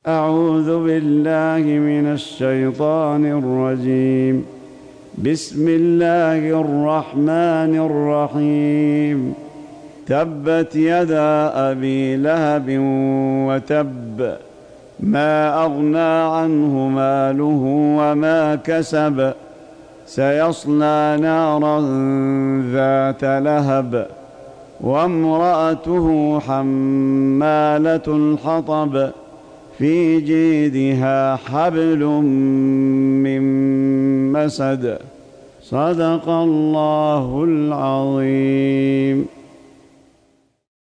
أعوذ بالله من الشيطان الرجيم. بسم الله الرحمن الرحيم. تبت يدا أبي لهب وتب، ما أغنى عنه ماله وما كسب، سيصلى نارا ذات لهب، وامرأته حمالة الحطب، في جيدها حبل من مسد. صدق الله العظيم.